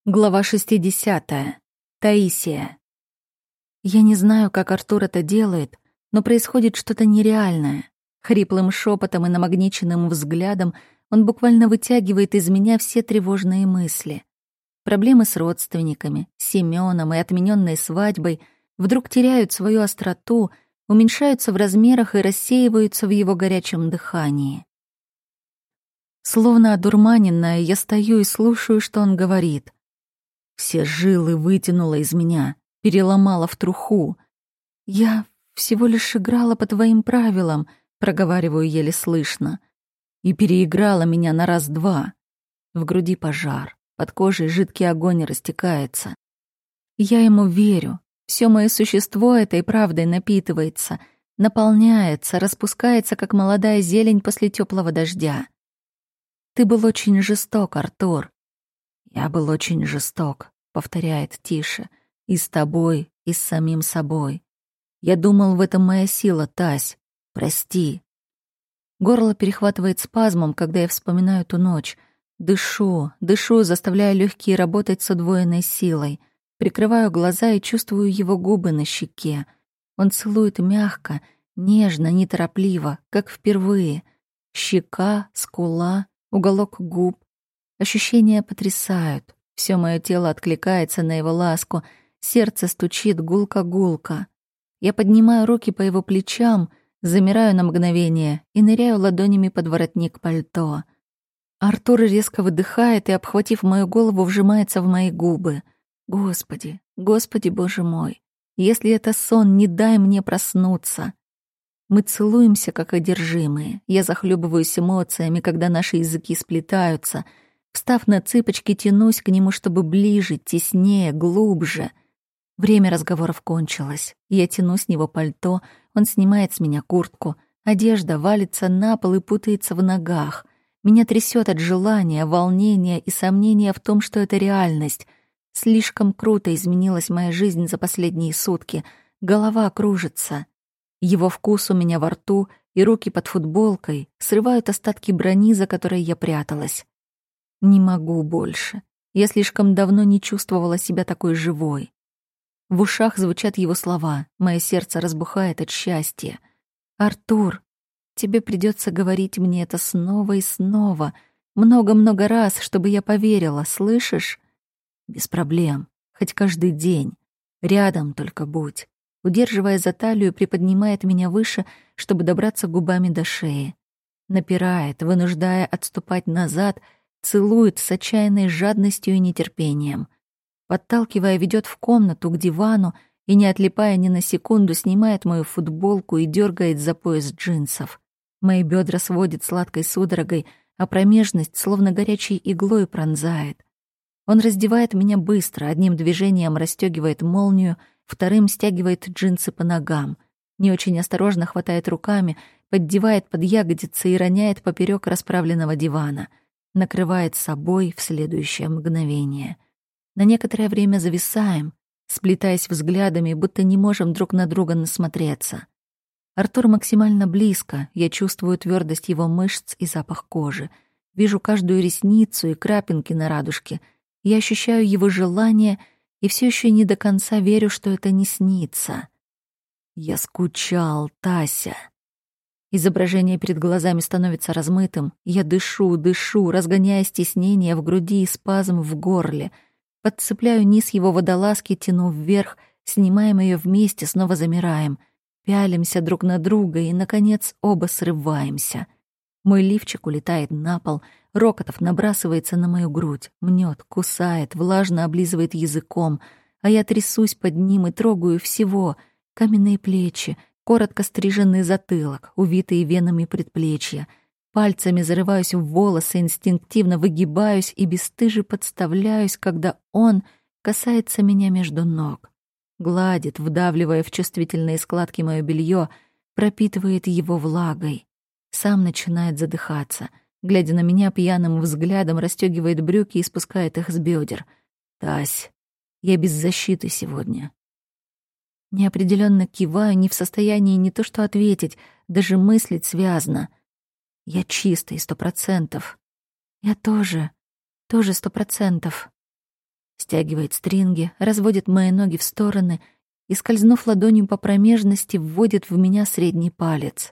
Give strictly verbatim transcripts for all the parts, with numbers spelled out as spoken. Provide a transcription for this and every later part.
Глава шестидесятая. Таисия. Я не знаю, как Артур это делает, но происходит что-то нереальное. Хриплым шепотом и намагниченным взглядом он буквально вытягивает из меня все тревожные мысли. Проблемы с родственниками, с Семёном и отмененной свадьбой вдруг теряют свою остроту, уменьшаются в размерах и рассеиваются в его горячем дыхании. Словно одурманенная, я стою и слушаю, что он говорит. Все жилы вытянуло из меня, переломала в труху. «Я всего лишь играла по твоим правилам», — проговариваю еле слышно. И переиграла меня на раз-два. В груди пожар, под кожей жидкий огонь растекается. Я ему верю. Все мое существо этой правдой напитывается, наполняется, распускается, как молодая зелень после теплого дождя. Ты был очень жесток, Артур. «Я был очень жесток», — повторяет тише, «и с тобой, и с самим собой. Я думал, в этом моя сила, Тась. Прости». Горло перехватывает спазмом, когда я вспоминаю ту ночь. Дышу, дышу, заставляя легкие работать с удвоенной силой. Прикрываю глаза и чувствую его губы на щеке. Он целует мягко, нежно, неторопливо, как впервые. Щека, скула, уголок губ. Ощущения потрясают. Все мое тело откликается на его ласку. Сердце стучит гулко-гулко. Я поднимаю руки по его плечам, замираю на мгновение и ныряю ладонями под воротник пальто. Артур резко выдыхает и, обхватив мою голову, вжимается в мои губы. Господи, Господи, Боже мой, если это сон, не дай мне проснуться. Мы целуемся, как одержимые. Я захлебываюсь эмоциями, когда наши языки сплетаются. Встав на цыпочки, тянусь к нему, чтобы ближе, теснее, глубже. Время разговоров кончилось. Я тяну с него пальто, он снимает с меня куртку. Одежда валится на пол и путается в ногах. Меня трясет от желания, волнения и сомнения в том, что это реальность. Слишком круто изменилась моя жизнь за последние сутки. Голова кружится. Его вкус у меня во рту и руки под футболкой срывают остатки брони, за которой я пряталась. Не могу больше. Я слишком давно не чувствовала себя такой живой. В ушах звучат его слова. Мое сердце разбухает от счастья. «Артур, тебе придется говорить мне это снова и снова. Много-много раз, чтобы я поверила, слышишь?» «Без проблем. Хоть каждый день. Рядом только будь». Удерживая за талию, приподнимает меня выше, чтобы добраться губами до шеи. Напирает, вынуждая отступать назад, целует с отчаянной жадностью и нетерпением. Подталкивая, ведет в комнату к дивану и, не отлипая ни на секунду, снимает мою футболку и дергает за пояс джинсов. Мои бедра сводит сладкой судорогой, а промежность словно горячей иглой пронзает. Он раздевает меня быстро, одним движением расстегивает молнию, вторым стягивает джинсы по ногам. Не очень осторожно хватает руками, поддевает под ягодицы и роняет поперек расправленного дивана. Накрывает собой в следующее мгновение. На некоторое время зависаем, сплетаясь взглядами, будто не можем друг на друга насмотреться. Артур максимально близко, я чувствую твердость его мышц и запах кожи. Вижу каждую ресницу и крапинки на радужке. Я ощущаю его желание и все еще не до конца верю, что это не снится. Я скучал, Тася. Изображение перед глазами становится размытым. Я дышу, дышу, разгоняя стеснение в груди и спазм в горле. Подцепляю низ его водолазки, тяну вверх, снимаем ее вместе, снова замираем. Пялимся друг на друга и, наконец, оба срываемся. Мой лифчик улетает на пол, Рокотов набрасывается на мою грудь, мнет, кусает, влажно облизывает языком, а я трясусь под ним и трогаю всего — каменные плечи, коротко стриженный затылок, увитые венами предплечья. Пальцами зарываюсь в волосы, инстинктивно выгибаюсь и бесстыже подставляюсь, когда он касается меня между ног. Гладит, вдавливая в чувствительные складки мое белье, пропитывает его влагой. Сам начинает задыхаться. Глядя на меня пьяным взглядом, расстегивает брюки и спускает их с бедер. «Тась, я без защиты сегодня». Неопределенно киваю, не в состоянии не то что ответить, даже мыслить связно. Я чистый, сто процентов. Я тоже, тоже сто процентов. Стягивает стринги, разводит мои ноги в стороны и, скользнув ладонью по промежности, вводит в меня средний палец.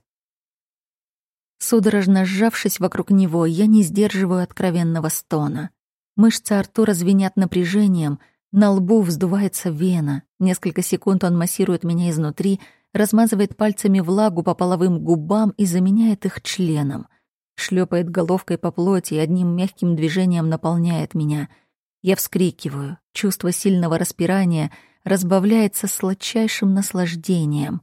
Судорожно сжавшись вокруг него, я не сдерживаю откровенного стона. Мышцы Артура звенят напряжением, на лбу вздувается вена. Несколько секунд он массирует меня изнутри, размазывает пальцами влагу по половым губам и заменяет их членом. Шлепает головкой по плоти и одним мягким движением наполняет меня. Я вскрикиваю. Чувство сильного распирания разбавляется сладчайшим наслаждением.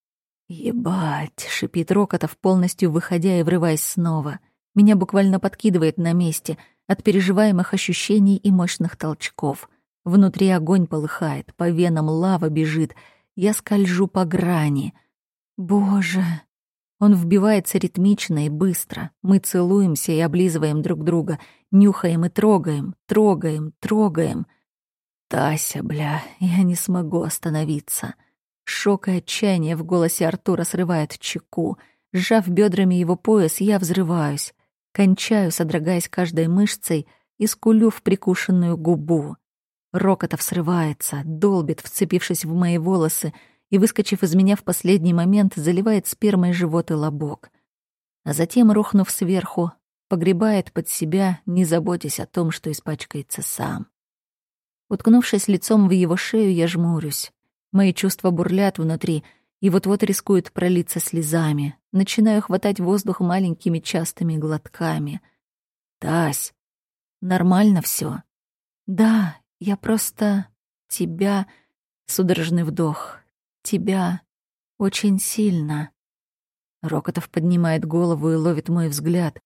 «Ебать!» — шипит Рокотов, полностью выходя и врываясь снова. Меня буквально подкидывает на месте от переживаемых ощущений и мощных толчков. Внутри огонь полыхает, по венам лава бежит. Я скольжу по грани. Боже! Он вбивается ритмично и быстро. Мы целуемся и облизываем друг друга, нюхаем и трогаем, трогаем, трогаем. «Тася, бля, я не смогу остановиться». Шок и отчаяние в голосе Артура срывает чеку. Сжав бедрами его пояс, я взрываюсь. Кончаю, содрогаясь каждой мышцей, и скулю в прикушенную губу. Рокотов срывается, долбит, вцепившись в мои волосы, и, выскочив из меня в последний момент, заливает спермой живот и лобок. А затем, рухнув сверху, погребает под себя, не заботясь о том, что испачкается сам. Уткнувшись лицом в его шею, я жмурюсь. Мои чувства бурлят внутри и вот-вот рискуют пролиться слезами. Начинаю хватать воздух маленькими частыми глотками. «Тась, нормально всё?» «Да, я просто... тебя...» Судорожный вдох. «Тебя... очень сильно...» Рокотов поднимает голову и ловит мой взгляд.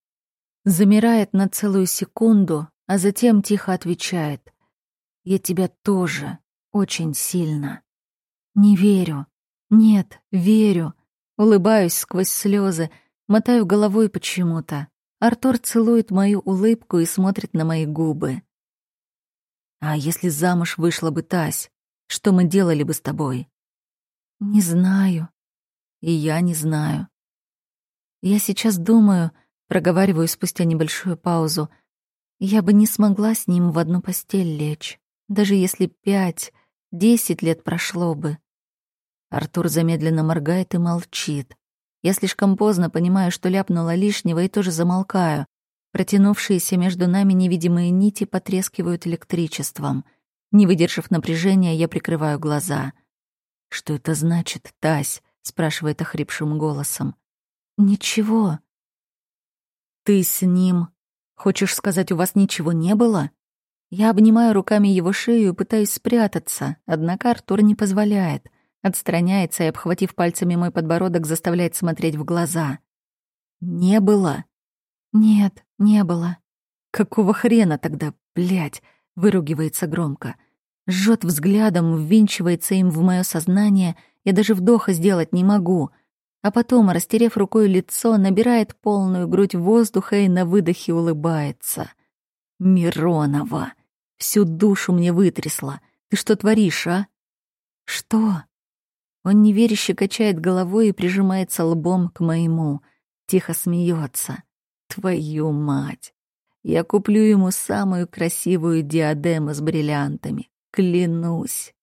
Замирает на целую секунду, а затем тихо отвечает. «Я тебя тоже... очень сильно...» Не верю. Нет, верю. Улыбаюсь сквозь слезы, мотаю головой почему-то. Артур целует мою улыбку и смотрит на мои губы. «А если замуж вышла бы Тась, что мы делали бы с тобой?» «Не знаю. И я не знаю. Я сейчас думаю, проговариваю спустя небольшую паузу, я бы не смогла с ним в одну постель лечь, даже если пять, десять лет прошло бы». Артур замедленно моргает и молчит. Я слишком поздно понимаю, что ляпнула лишнего, и тоже замолкаю. Протянувшиеся между нами невидимые нити потрескивают электричеством. Не выдержав напряжения, я прикрываю глаза. «Что это значит, Тась?» — спрашивает охрипшим голосом. «Ничего». «Ты с ним? Хочешь сказать, у вас ничего не было?» Я обнимаю руками его шею и пытаюсь спрятаться, однако Артур не позволяет. Отстраняется и, обхватив пальцами мой подбородок, заставляет смотреть в глаза. «Не было?» «Нет, не было». «Какого хрена тогда, блядь?» — выругивается громко. Жжет взглядом, ввинчивается им в мое сознание, я даже вдоха сделать не могу. А потом, растерев рукой лицо, набирает полную грудь воздуха и на выдохе улыбается. «Миронова! Всю душу мне вытрясла! Ты что творишь, а?» «Что?» Он неверяще качает головой и прижимается лбом к моему. Тихо смеется. «Твою мать! Я куплю ему самую красивую диадему с бриллиантами. Клянусь!»